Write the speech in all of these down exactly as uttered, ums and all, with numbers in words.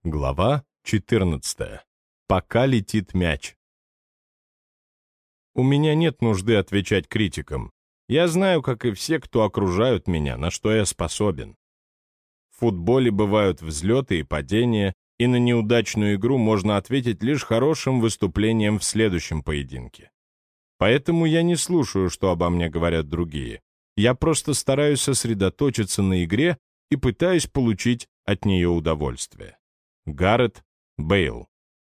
Глава четырнадцатая. Пока летит мяч. У меня нет нужды отвечать критикам. Я знаю, как и все, кто окружают меня, на что я способен. В футболе бывают взлеты и падения, и на неудачную игру можно ответить лишь хорошим выступлением в следующем поединке. Поэтому я не слушаю, что обо мне говорят другие. Я просто стараюсь сосредоточиться на игре и пытаюсь получить от нее удовольствие. Гаррет Бейл.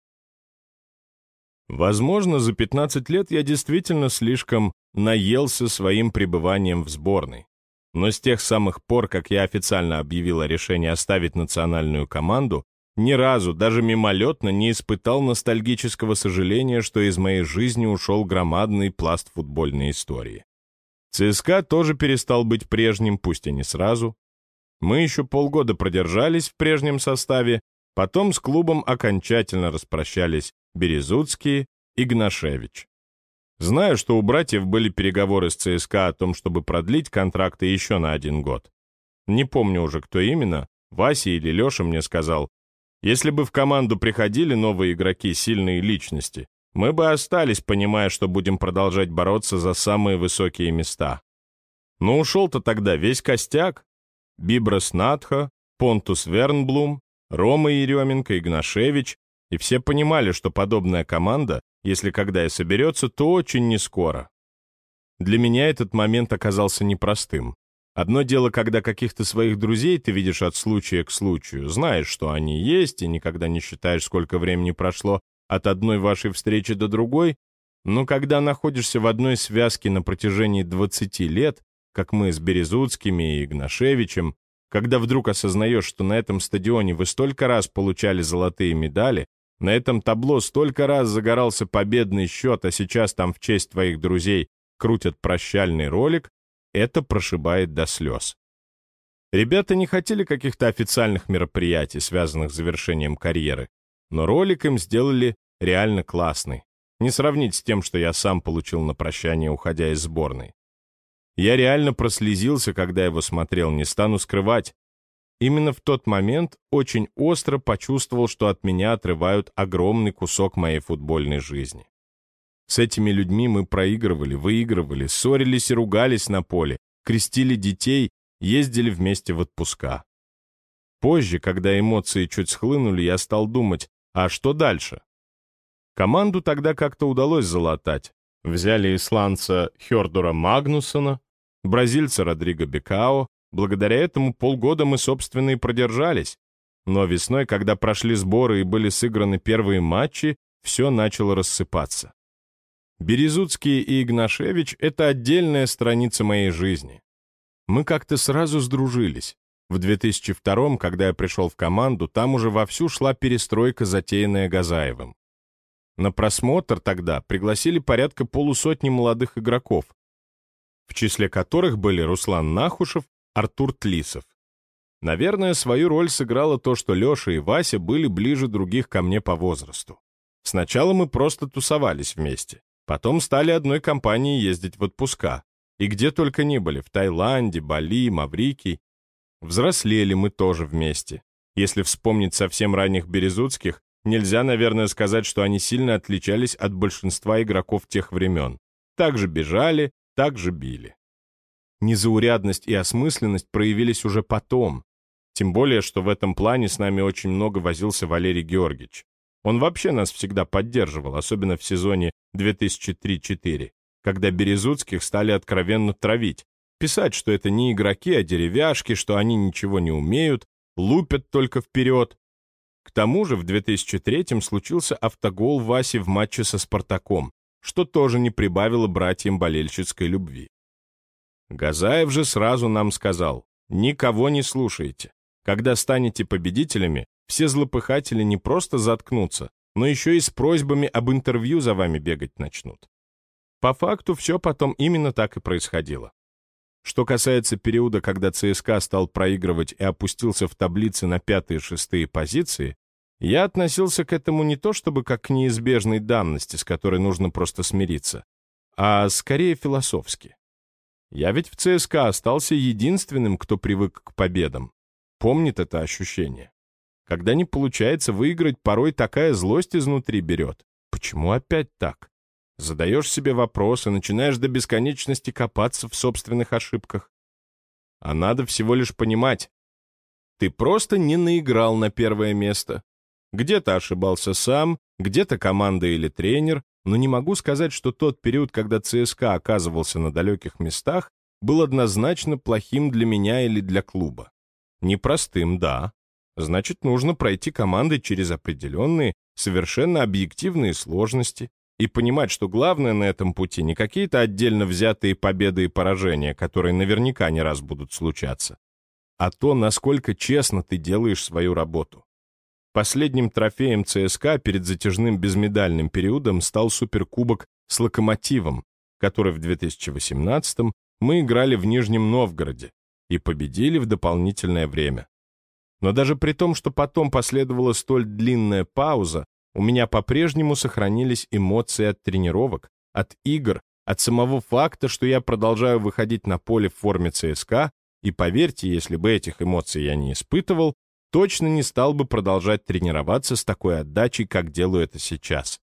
Возможно, за пятнадцать лет я действительно слишком наелся своим пребыванием в сборной. Но с тех самых пор, как я официально объявил о решении оставить национальную команду, ни разу, даже мимолетно, не испытал ностальгического сожаления, что из моей жизни ушел громадный пласт футбольной истории. ЦСКА тоже перестал быть прежним, пусть и не сразу. Мы еще полгода продержались в прежнем составе, потом с клубом окончательно распрощались Березуцкий и Гнашевич. Знаю, что у братьев были переговоры с ЦСКА о том, чтобы продлить контракты еще на один год. Не помню уже, кто именно, Вася или Леша мне сказал, если бы в команду приходили новые игроки, сильные личности, мы бы остались, понимая, что будем продолжать бороться за самые высокие места. Но ушел-то тогда весь костяк. Бибрас Надха, Понтус Вернблум, Рома Еременко, Игнашевич, и все понимали, что подобная команда, если когда и соберется, то очень нескоро. Для меня этот момент оказался непростым. Одно дело, когда каких-то своих друзей ты видишь от случая к случаю, знаешь, что они есть, и никогда не считаешь, сколько времени прошло от одной вашей встречи до другой, но когда находишься в одной связке на протяжении двадцати лет, как мы с Березуцкими и Игнашевичем, когда вдруг осознаешь, что на этом стадионе вы столько раз получали золотые медали, на этом табло столько раз загорался победный счет, а сейчас там в честь твоих друзей крутят прощальный ролик, это прошибает до слез. Ребята не хотели каких-то официальных мероприятий, связанных с завершением карьеры, но ролик им сделали реально классный. Не сравнить с тем, что я сам получил на прощание, уходя из сборной. Я реально прослезился, когда его смотрел, не стану скрывать. Именно в тот момент очень остро почувствовал, что от меня отрывают огромный кусок моей футбольной жизни. С этими людьми мы проигрывали, выигрывали, ссорились и ругались на поле, крестили детей, ездили вместе в отпуска. Позже, когда эмоции чуть схлынули, я стал думать, а что дальше? Команду тогда как-то удалось залатать. Взяли исландца Хёрдура Магнусона, бразильца Родриго Бекао. Благодаря этому полгода мы, собственно, и продержались. Но весной, когда прошли сборы и были сыграны первые матчи, все начало рассыпаться. Березуцкий и Игнашевич — это отдельная страница моей жизни. Мы как-то сразу сдружились. В две тысячи втором, когда я пришел в команду, там уже вовсю шла перестройка, затеянная Газаевым. На просмотр тогда пригласили порядка полусотни молодых игроков, в числе которых были Руслан Нахушев, Артур Тлисов. Наверное, свою роль сыграло то, что Леша и Вася были ближе других ко мне по возрасту. Сначала мы просто тусовались вместе, потом стали одной компанией ездить в отпуска. И где только ни были, в Таиланде, Бали, Маврикий. Взрослели мы тоже вместе. Если вспомнить совсем ранних Березуцких, нельзя, наверное, сказать, что они сильно отличались от большинства игроков тех времен. Так же бежали, так же били. Незаурядность и осмысленность проявились уже потом. Тем более, что в этом плане с нами очень много возился Валерий Георгиевич. Он вообще нас всегда поддерживал, особенно в сезоне две тысячи три-четыре, когда Березуцких стали откровенно травить, писать, что это не игроки, а деревяшки, что они ничего не умеют, лупят только вперед. К тому же в две тысячи третьем случился автогол Васи в матче со «Спартаком», что тоже не прибавило братьям болельщицкой любви. Газаев же сразу нам сказал: «Никого не слушайте. Когда станете победителями, все злопыхатели не просто заткнутся, но еще и с просьбами об интервью за вами бегать начнут». По факту все потом именно так и происходило. Что касается периода, когда ЦСКА стал проигрывать и опустился в таблице на пятые-шестые позиции, я относился к этому не то чтобы как к неизбежной данности, с которой нужно просто смириться, а скорее философски. Я ведь в ЦСКА остался единственным, кто привык к победам. Помнит это ощущение. Когда не получается выиграть, порой такая злость изнутри берет. Почему опять так? Задаешь себе вопрос и начинаешь до бесконечности копаться в собственных ошибках. А надо всего лишь понимать, ты просто не наиграл на первое место. Где-то ошибался сам, где-то команда или тренер, но не могу сказать, что тот период, когда ЦСКА оказывался на далеких местах, был однозначно плохим для меня или для клуба. Непростым, да. Значит, нужно пройти командой через определенные, совершенно объективные сложности и понимать, что главное на этом пути не какие-то отдельно взятые победы и поражения, которые наверняка не раз будут случаться, а то, насколько честно ты делаешь свою работу. Последним трофеем ЦСКА перед затяжным безмедальным периодом стал суперкубок с «Локомотивом», который в две тысячи восемнадцатом мы играли в Нижнем Новгороде и победили в дополнительное время. Но даже при том, что потом последовала столь длинная пауза, у меня по-прежнему сохранились эмоции от тренировок, от игр, от самого факта, что я продолжаю выходить на поле в форме ЦСКА, и поверьте, если бы этих эмоций я не испытывал, точно не стал бы продолжать тренироваться с такой отдачей, как делаю это сейчас.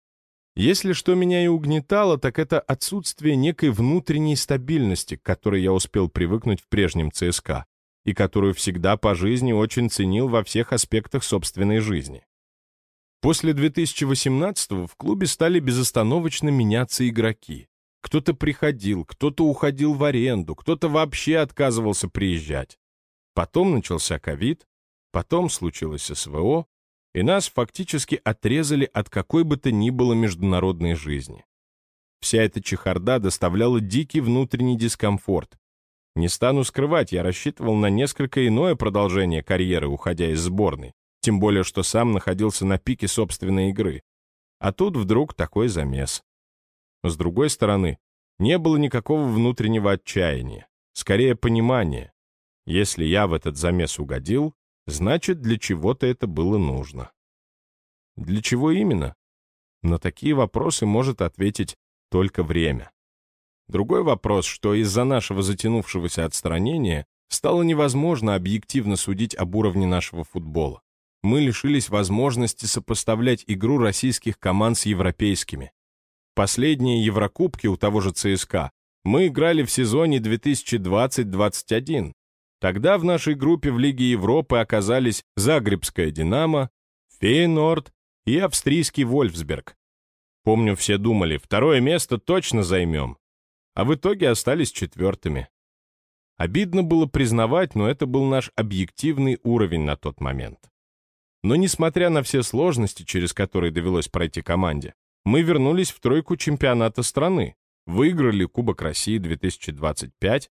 Если что меня и угнетало, так это отсутствие некой внутренней стабильности, к которой я успел привыкнуть в прежнем ЦСКА, и которую всегда по жизни очень ценил во всех аспектах собственной жизни. После две тысячи восемнадцатого в клубе стали безостановочно меняться игроки. Кто-то приходил, кто-то уходил в аренду, кто-то вообще отказывался приезжать. Потом начался ковид, потом случилось СВО, и нас фактически отрезали от какой бы то ни было международной жизни. Вся эта чехарда доставляла дикий внутренний дискомфорт. Не стану скрывать, я рассчитывал на несколько иное продолжение карьеры, уходя из сборной, тем более что сам находился на пике собственной игры. А тут вдруг такой замес. С другой стороны, не было никакого внутреннего отчаяния, скорее понимания. Если я в этот замес угодил, значит, для чего-то это было нужно. Для чего именно? На такие вопросы может ответить только время. Другой вопрос, что из-за нашего затянувшегося отстранения стало невозможно объективно судить об уровне нашего футбола. Мы лишились возможности сопоставлять игру российских команд с европейскими. Последние Еврокубки у того же ЦСКА мы играли в сезоне две тысячи двадцать — двадцать один. Тогда в нашей группе в Лиге Европы оказались Загребская «Динамо», Фейенорд и австрийский «Вольфсберг». Помню, все думали, второе место точно займем, а в итоге остались четвертыми. Обидно было признавать, но это был наш объективный уровень на тот момент. Но несмотря на все сложности, через которые довелось пройти команде, мы вернулись в тройку чемпионата страны, выиграли Кубок России две тысячи двадцать пять.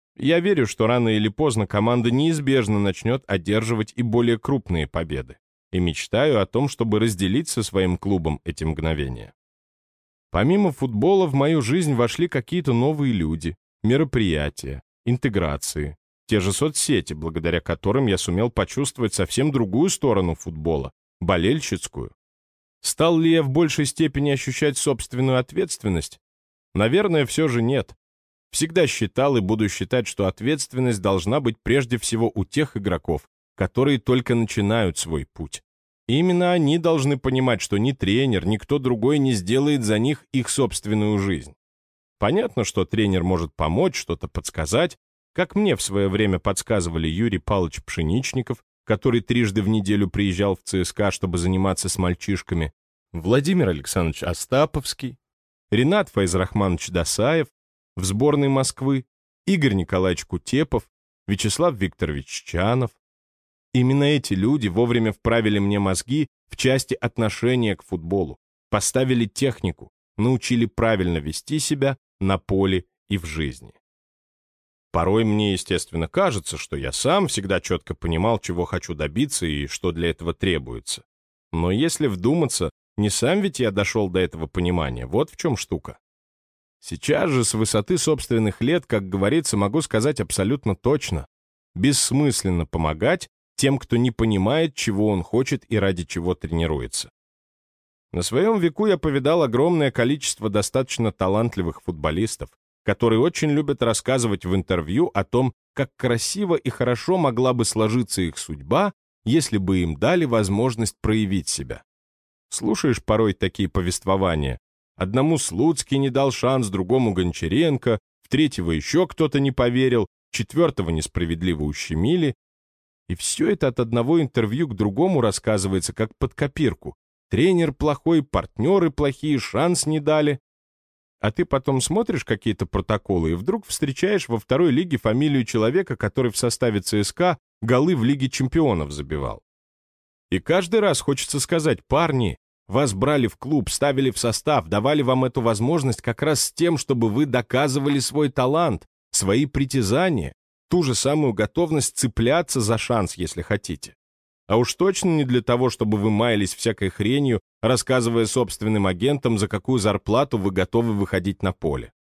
Я верю, что рано или поздно команда неизбежно начнет одерживать и более крупные победы, и мечтаю о том, чтобы разделить со своим клубом эти мгновения. Помимо футбола в мою жизнь вошли какие-то новые люди, мероприятия, интеграции, те же соцсети, благодаря которым я сумел почувствовать совсем другую сторону футбола, болельщицкую. Стал ли я в большей степени ощущать собственную ответственность? Наверное, все же нет. Всегда считал и буду считать, что ответственность должна быть прежде всего у тех игроков, которые только начинают свой путь. И именно они должны понимать, что ни тренер, ни кто другой не сделает за них их собственную жизнь. Понятно, что тренер может помочь, что-то подсказать, как мне в свое время подсказывали Юрий Павлович Пшеничников, который трижды в неделю приезжал в ЦСКА, чтобы заниматься с мальчишками, Владимир Александрович Остаповский, Ринат Файзрахманович Досаев в сборной Москвы, Игорь Николаевич Кутепов, Вячеслав Викторович Чанов. Именно эти люди вовремя вправили мне мозги в части отношения к футболу, поставили технику, научили правильно вести себя на поле и в жизни. Порой мне, естественно, кажется, что я сам всегда четко понимал, чего хочу добиться и что для этого требуется. Но если вдуматься, не сам ведь я дошел до этого понимания, вот в чем штука. Сейчас же с высоты собственных лет, как говорится, могу сказать абсолютно точно. Бессмысленно помогать тем, кто не понимает, чего он хочет и ради чего тренируется. На своем веку я повидал огромное количество достаточно талантливых футболистов, которые очень любят рассказывать в интервью о том, как красиво и хорошо могла бы сложиться их судьба, если бы им дали возможность проявить себя. Слушаешь порой такие повествования. Одному Слуцкий не дал шанс, другому Гончаренко, в третьего еще кто-то не поверил, четвертого несправедливо ущемили. И все это от одного интервью к другому рассказывается, как под копирку. Тренер плохой, партнеры плохие, шанс не дали. А ты потом смотришь какие-то протоколы и вдруг встречаешь во второй лиге фамилию человека, который в составе ЦСКА голы в Лиге чемпионов забивал. И каждый раз хочется сказать: парни, вас брали в клуб, ставили в состав, давали вам эту возможность как раз с тем, чтобы вы доказывали свой талант, свои притязания, ту же самую готовность цепляться за шанс, если хотите. А уж точно не для того, чтобы вы маялись всякой хренью, рассказывая собственным агентам, за какую зарплату вы готовы выходить на поле.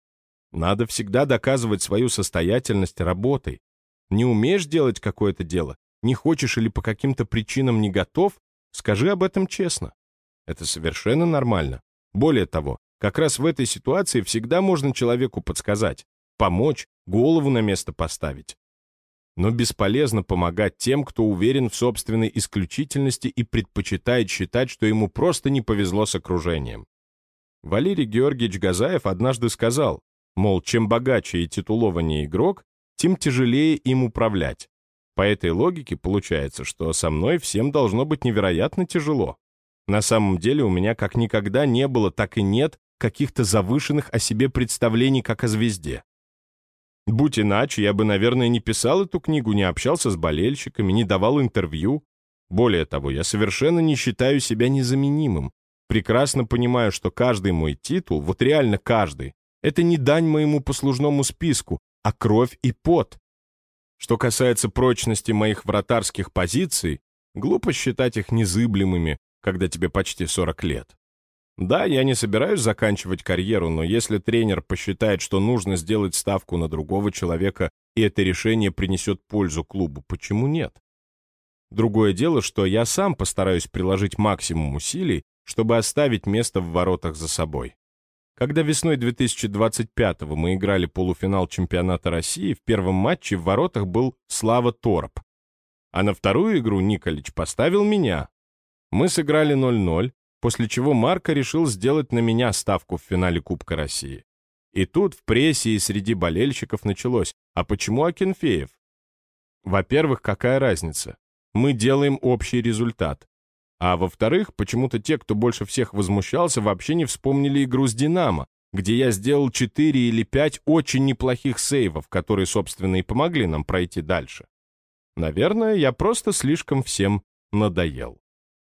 Надо всегда доказывать свою состоятельность работой. Не умеешь делать какое-то дело, не хочешь или по каким-то причинам не готов, скажи об этом честно. Это совершенно нормально. Более того, как раз в этой ситуации всегда можно человеку подсказать, помочь, голову на место поставить. Но бесполезно помогать тем, кто уверен в собственной исключительности и предпочитает считать, что ему просто не повезло с окружением. Валерий Георгиевич Газаев однажды сказал, мол, чем богаче и титулованнее игрок, тем тяжелее им управлять. По этой логике получается, что со мной всем должно быть невероятно тяжело. На самом деле у меня как никогда не было, так и нет каких-то завышенных о себе представлений как о звезде. Будь иначе, я бы, наверное, не писал эту книгу, не общался с болельщиками, не давал интервью. Более того, я совершенно не считаю себя незаменимым. Прекрасно понимаю, что каждый мой титул, вот реально каждый, это не дань моему послужному списку, а кровь и пот. Что касается прочности моих вратарских позиций, глупо считать их незыблемыми, когда тебе почти сорок лет. Да, я не собираюсь заканчивать карьеру, но если тренер посчитает, что нужно сделать ставку на другого человека, и это решение принесет пользу клубу, почему нет? Другое дело, что я сам постараюсь приложить максимум усилий, чтобы оставить место в воротах за собой. Когда весной две тысячи двадцать пятого мы играли полуфинал чемпионата России, в первом матче в воротах был Слава Тороп. А на вторую игру Николич поставил меня. Мы сыграли ноль-ноль, после чего Марко решил сделать на меня ставку в финале Кубка России. И тут в прессе и среди болельщиков началось: а почему Акинфеев? Во-первых, какая разница? Мы делаем общий результат. А во-вторых, почему-то те, кто больше всех возмущался, вообще не вспомнили игру с «Динамо», где я сделал четыре или пять очень неплохих сейвов, которые, собственно, и помогли нам пройти дальше. Наверное, я просто слишком всем надоел.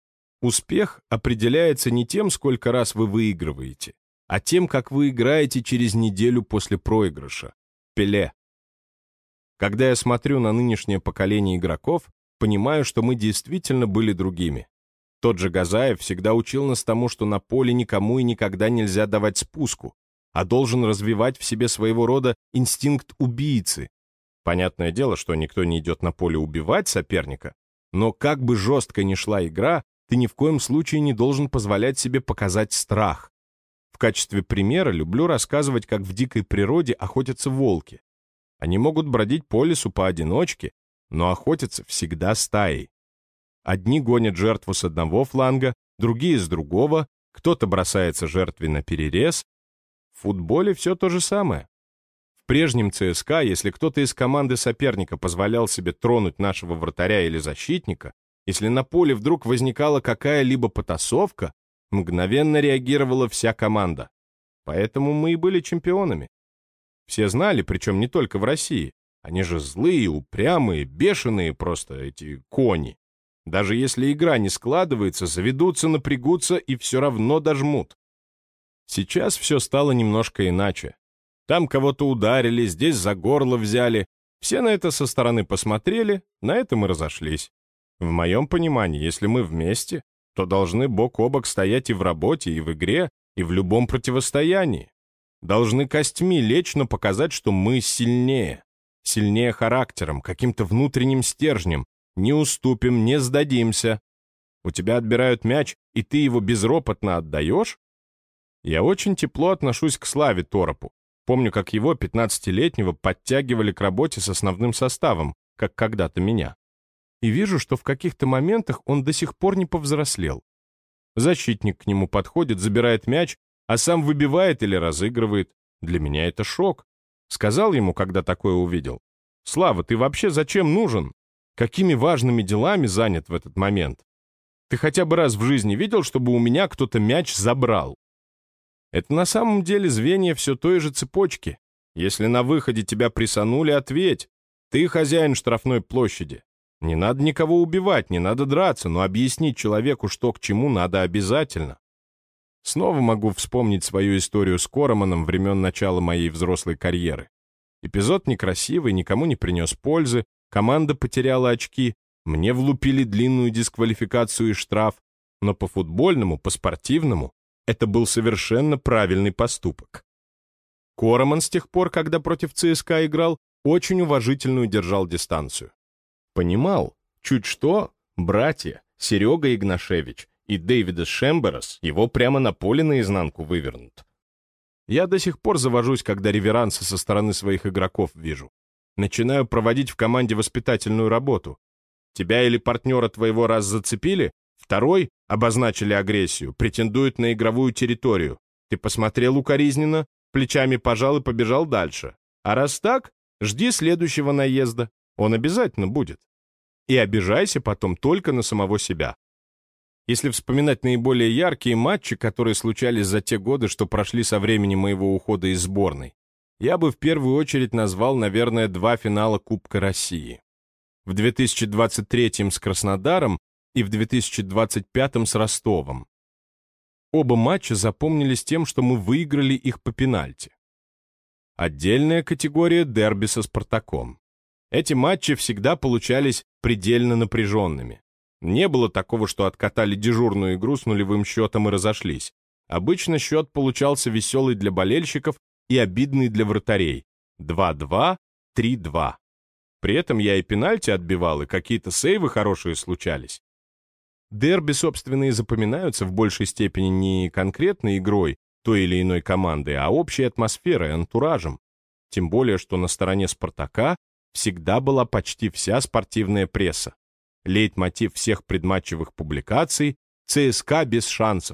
Успех определяется не тем, сколько раз вы выигрываете, а тем, как вы играете через неделю после проигрыша. Пеле. Когда я смотрю на нынешнее поколение игроков, понимаю, что мы действительно были другими. Тот же Газаев всегда учил нас тому, что на поле никому и никогда нельзя давать спуску, а должен развивать в себе своего рода инстинкт убийцы. Понятное дело, что никто не идет на поле убивать соперника, но как бы жестко ни шла игра, ты ни в коем случае не должен позволять себе показать страх. В качестве примера люблю рассказывать, как в дикой природе охотятся волки. Они могут бродить по лесу поодиночке, но охотятся всегда стаей. Одни гонят жертву с одного фланга, другие с другого, кто-то бросается жертве на перерез. В футболе все то же самое. В прежнем ЦСКА, если кто-то из команды соперника позволял себе тронуть нашего вратаря или защитника, если на поле вдруг возникала какая-либо потасовка, мгновенно реагировала вся команда. Поэтому мы и были чемпионами. Все знали, причем не только в России. Они же злые, упрямые, бешеные просто, эти кони. Даже если игра не складывается, заведутся, напрягутся и все равно дожмут. Сейчас все стало немножко иначе. Там кого-то ударили, здесь за горло взяли. Все на это со стороны посмотрели, на этом и разошлись. В моем понимании, если мы вместе, то должны бок о бок стоять и в работе, и в игре, и в любом противостоянии. Должны костьми лечь, но показать, что мы сильнее. Сильнее характером, каким-то внутренним стержнем. Не уступим, не сдадимся. У тебя отбирают мяч, и ты его безропотно отдаешь? Я очень тепло отношусь к Славе Торопу. Помню, как его, пятнадцатилетнего, подтягивали к работе с основным составом, как когда-то меня. и вижу, что в каких-то моментах он до сих пор не повзрослел. Защитник к нему подходит, забирает мяч, а сам выбивает или разыгрывает. Для меня это шок. Сказал ему, когда такое увидел: «Слава, ты вообще зачем нужен? Какими важными делами занят в этот момент? Ты хотя бы раз в жизни видел, чтобы у меня кто-то мяч забрал?» Это на самом деле звенья все той же цепочки. Если на выходе тебя прессанули, ответь. Ты хозяин штрафной площади. Не надо никого убивать, не надо драться, но объяснить человеку, что к чему, надо обязательно. Снова могу вспомнить свою историю с Короманом времен начала моей взрослой карьеры. Эпизод некрасивый, никому не принес пользы, команда потеряла очки, мне влупили длинную дисквалификацию и штраф, но по футбольному, по спортивному это был совершенно правильный поступок. Короман с тех пор, когда против ЦСКА играл, очень уважительную держал дистанцию. Понимал, чуть что, братья Серега Игнашевич и Дэвидас Шемберас его прямо на поле наизнанку вывернут. Я до сих пор завожусь, когда реверансы со стороны своих игроков вижу. Начинаю проводить в команде воспитательную работу. Тебя или партнера твоего раз зацепили, второй, обозначили агрессию, претендует на игровую территорию. Ты посмотрел укоризненно, плечами пожал и побежал дальше. А раз так, жди следующего наезда. Он обязательно будет. И обижайся потом только на самого себя. Если вспоминать наиболее яркие матчи, которые случались за те годы, что прошли со времени моего ухода из сборной, я бы в первую очередь назвал, наверное, два финала Кубка России. В две тысячи двадцать третьем с Краснодаром и в две тысячи двадцать пятом с Ростовом. Оба матча запомнились тем, что мы выиграли их по пенальти. Отдельная категория — дерби со Спартаком. Эти матчи всегда получались предельно напряженными. Не было такого, что откатали дежурную игру с нулевым счетом и разошлись. Обычно счет получался веселый для болельщиков и обидный для вратарей. два-два, три-два. При этом я и пенальти отбивал, и какие-то сейвы хорошие случались. Дерби, собственно, и запоминаются в большей степени не конкретной игрой той или иной команды, а общей атмосферой, антуражем. Тем более, что на стороне «Спартака» всегда была почти вся спортивная пресса. Лейтмотив всех предматчевых публикаций — ЦСКА без шансов.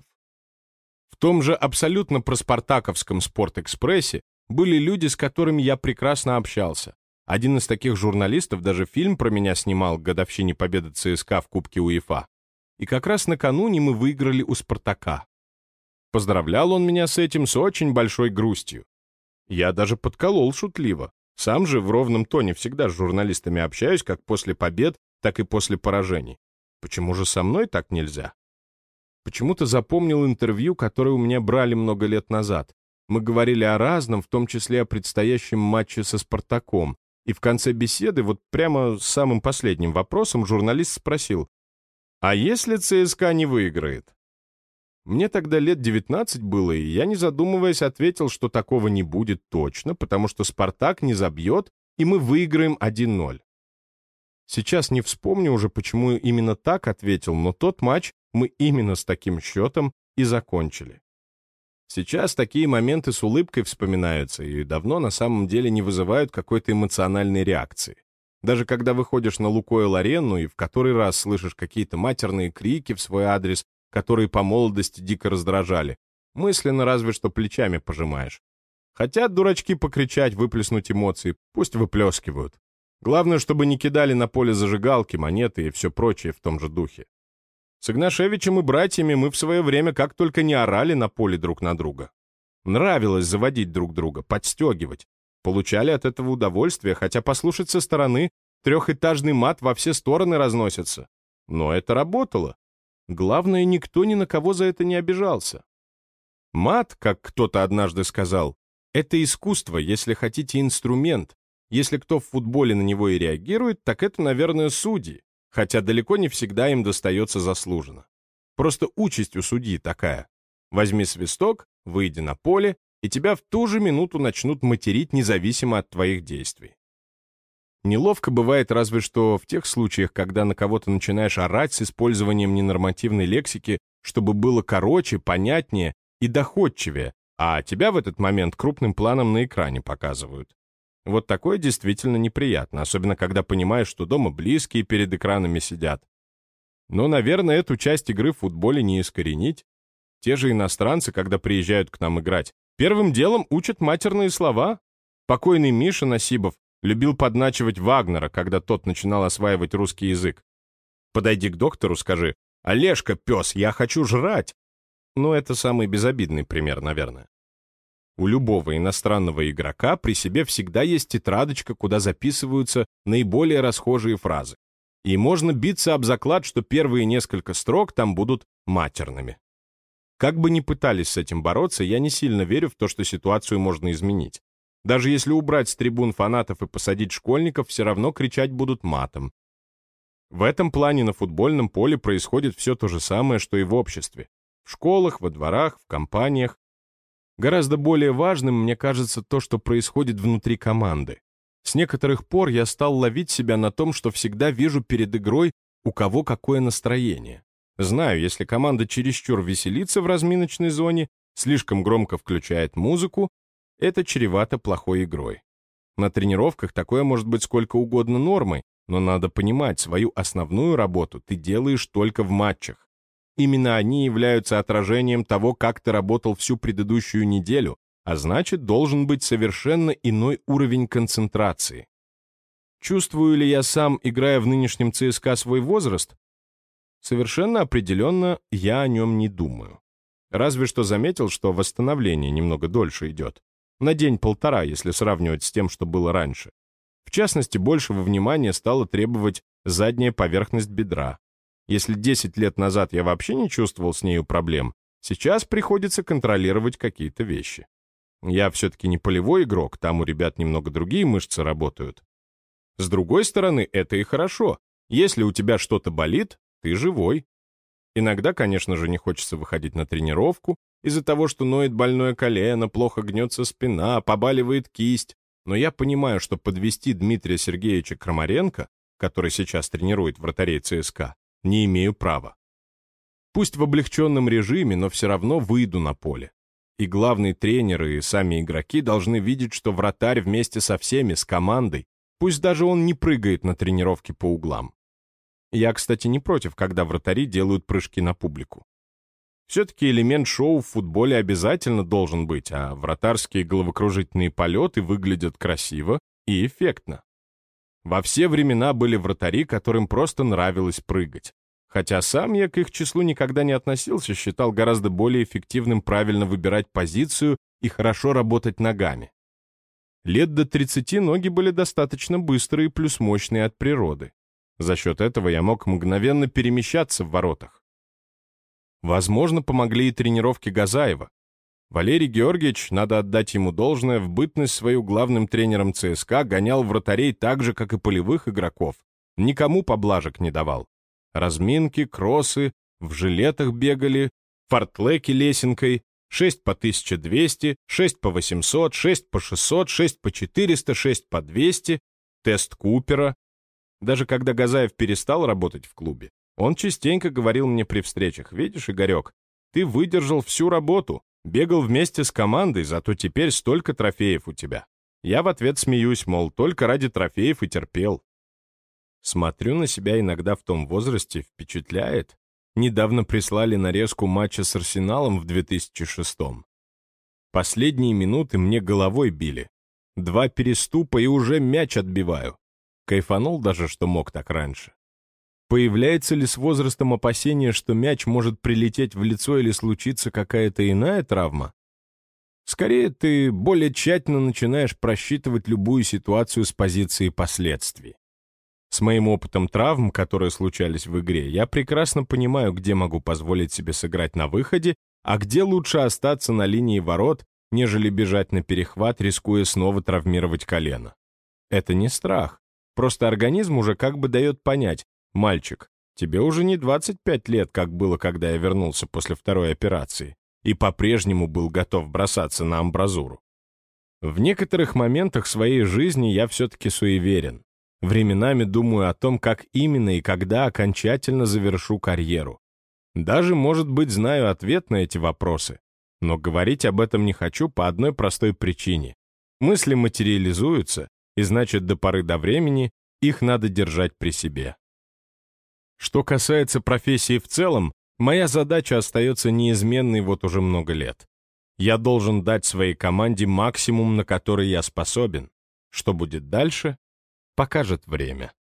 В том же абсолютно проспартаковском «Спортэкспрессе» были люди, с которыми я прекрасно общался. Один из таких журналистов даже фильм про меня снимал к годовщине победы ЦСКА в Кубке УЕФА. И как раз накануне мы выиграли у «Спартака». Поздравлял он меня с этим с очень большой грустью. Я даже подколол шутливо. Сам же в ровном тоне всегда с журналистами общаюсь как после побед, так и после поражений. Почему же со мной так нельзя? Почему-то запомнил интервью, которое у меня брали много лет назад. Мы говорили о разном, в том числе о предстоящем матче со «Спартаком». И в конце беседы, вот прямо с самым последним вопросом, журналист спросил: «А если ЦСКА не выиграет?» Мне тогда лет девятнадцать было, и я, не задумываясь, ответил, что такого не будет точно, потому что «Спартак» не забьет, и мы выиграем один ноль. Сейчас не вспомню уже, почему именно так ответил, но тот матч мы именно с таким счетом и закончили. Сейчас такие моменты с улыбкой вспоминаются и давно на самом деле не вызывают какой-то эмоциональной реакции. Даже когда выходишь на Лукойл-арену и в который раз слышишь какие-то матерные крики в свой адрес, которые по молодости дико раздражали, мысленно разве что плечами пожимаешь. Хотят дурачки покричать, выплеснуть эмоции, пусть выплескивают. Главное, чтобы не кидали на поле зажигалки, монеты и все прочее в том же духе. С Игнашевичем и братьями мы в свое время как только не орали на поле друг на друга. Нравилось заводить друг друга, подстегивать. Получали от этого удовольствие, хотя послушать со стороны трехэтажный мат во все стороны разносится. Но это работало. Главное, никто ни на кого за это не обижался. Мат, как кто-то однажды сказал, это искусство, если хотите, инструмент. Если кто в футболе на него и реагирует, так это, наверное, судьи, хотя далеко не всегда им достается заслуженно. Просто участь у судьи такая. Возьми свисток, выйди на поле, и тебя в ту же минуту начнут материть независимо от твоих действий. Неловко бывает разве что в тех случаях, когда на кого-то начинаешь орать с использованием ненормативной лексики, чтобы было короче, понятнее и доходчивее, а тебя в этот момент крупным планом на экране показывают. Вот такое действительно неприятно, особенно когда понимаешь, что дома близкие перед экранами сидят. Но, наверное, эту часть игры в футболе не искоренить. Те же иностранцы, когда приезжают к нам играть, первым делом учат матерные слова. Покойный Миша Насибов любил подначивать Вагнера, когда тот начинал осваивать русский язык. Подойди к доктору, скажи: «Олежка, пес, я хочу жрать!» Ну, это самый безобидный пример, наверное. У любого иностранного игрока при себе всегда есть тетрадочка, куда записываются наиболее расхожие фразы. И можно биться об заклад, что первые несколько строк там будут матерными. Как бы ни пытались с этим бороться, я не сильно верю в то, что ситуацию можно изменить. Даже если убрать с трибун фанатов и посадить школьников, все равно кричать будут матом. В этом плане на футбольном поле происходит все то же самое, что и в обществе. В школах, во дворах, в компаниях. Гораздо более важным, мне кажется, то, что происходит внутри команды. С некоторых пор я стал ловить себя на том, что всегда вижу перед игрой, у кого какое настроение. Знаю, если команда чересчур веселится в разминочной зоне, слишком громко включает музыку, это чревато плохой игрой. На тренировках такое может быть сколько угодно нормой, но надо понимать, свою основную работу ты делаешь только в матчах. Именно они являются отражением того, как ты работал всю предыдущую неделю, а значит, должен быть совершенно иной уровень концентрации. Чувствую ли я сам, играя в нынешнем ЦСКА, свой возраст? Совершенно определенно я о нем не думаю. Разве что заметил, что восстановление немного дольше идет. На день-полтора, если сравнивать с тем, что было раньше. В частности, большего внимания стала требовать задняя поверхность бедра. Если десять лет назад я вообще не чувствовал с нею проблем, сейчас приходится контролировать какие-то вещи. Я все-таки не полевой игрок, там у ребят немного другие мышцы работают. С другой стороны, это и хорошо. Если у тебя что-то болит, ты живой. Иногда, конечно же, не хочется выходить на тренировку из-за того, что ноет больное колено, плохо гнется спина, побаливает кисть. Но я понимаю, что подвести Дмитрия Сергеевича Крамаренко, который сейчас тренирует вратарей ЦСКА, не имею права. Пусть в облегченном режиме, но все равно выйду на поле. И главный тренер, и сами игроки должны видеть, что вратарь вместе со всеми, с командой, пусть даже он не прыгает на тренировке по углам. Я, кстати, не против, когда вратари делают прыжки на публику. Все-таки элемент шоу в футболе обязательно должен быть, а вратарские головокружительные полеты выглядят красиво и эффектно. Во все времена были вратари, которым просто нравилось прыгать. Хотя сам я к их числу никогда не относился, считал гораздо более эффективным правильно выбирать позицию и хорошо работать ногами. Лет до тридцати ноги были достаточно быстрые плюс мощные от природы. За счет этого я мог мгновенно перемещаться в воротах. Возможно, помогли и тренировки Газаева. Валерий Георгиевич, надо отдать ему должное, в бытность свою главным тренером ЦСКА гонял вратарей так же, как и полевых игроков. Никому поблажек не давал. Разминки, кроссы, в жилетах бегали, фортлеки лесенкой, шесть по тысяча двести, шесть по восемьсот, шесть по шестьсот, шесть по четыреста, шесть по двести, тест Купера. Даже когда Газаев перестал работать в клубе, он частенько говорил мне при встречах: «Видишь, Игорек, ты выдержал всю работу, бегал вместе с командой, зато теперь столько трофеев у тебя». Я в ответ смеюсь, мол, только ради трофеев и терпел. Смотрю на себя иногда в том возрасте, впечатляет. Недавно прислали нарезку матча с Арсеналом в две тысячи шестом. Последние минуты мне головой били. Два переступа и уже мяч отбиваю. Кайфанул даже, что мог так раньше. Появляется ли с возрастом опасение, что мяч может прилететь в лицо или случиться какая-то иная травма? Скорее, ты более тщательно начинаешь просчитывать любую ситуацию с позиции последствий. С моим опытом травм, которые случались в игре, я прекрасно понимаю, где могу позволить себе сыграть на выходе, а где лучше остаться на линии ворот, нежели бежать на перехват, рискуя снова травмировать колено. Это не страх. Просто организм уже как бы дает понять: «Мальчик, тебе уже не двадцать пять лет, как было, когда я вернулся после второй операции, и по-прежнему был готов бросаться на амбразуру». В некоторых моментах своей жизни я все-таки суеверен. Временами думаю о том, как именно и когда окончательно завершу карьеру. Даже, может быть, знаю ответ на эти вопросы, но говорить об этом не хочу по одной простой причине. Мысли материализуются, и значит, до поры до времени их надо держать при себе. Что касается профессии в целом, моя задача остается неизменной вот уже много лет. Я должен дать своей команде максимум, на который я способен. Что будет дальше, покажет время.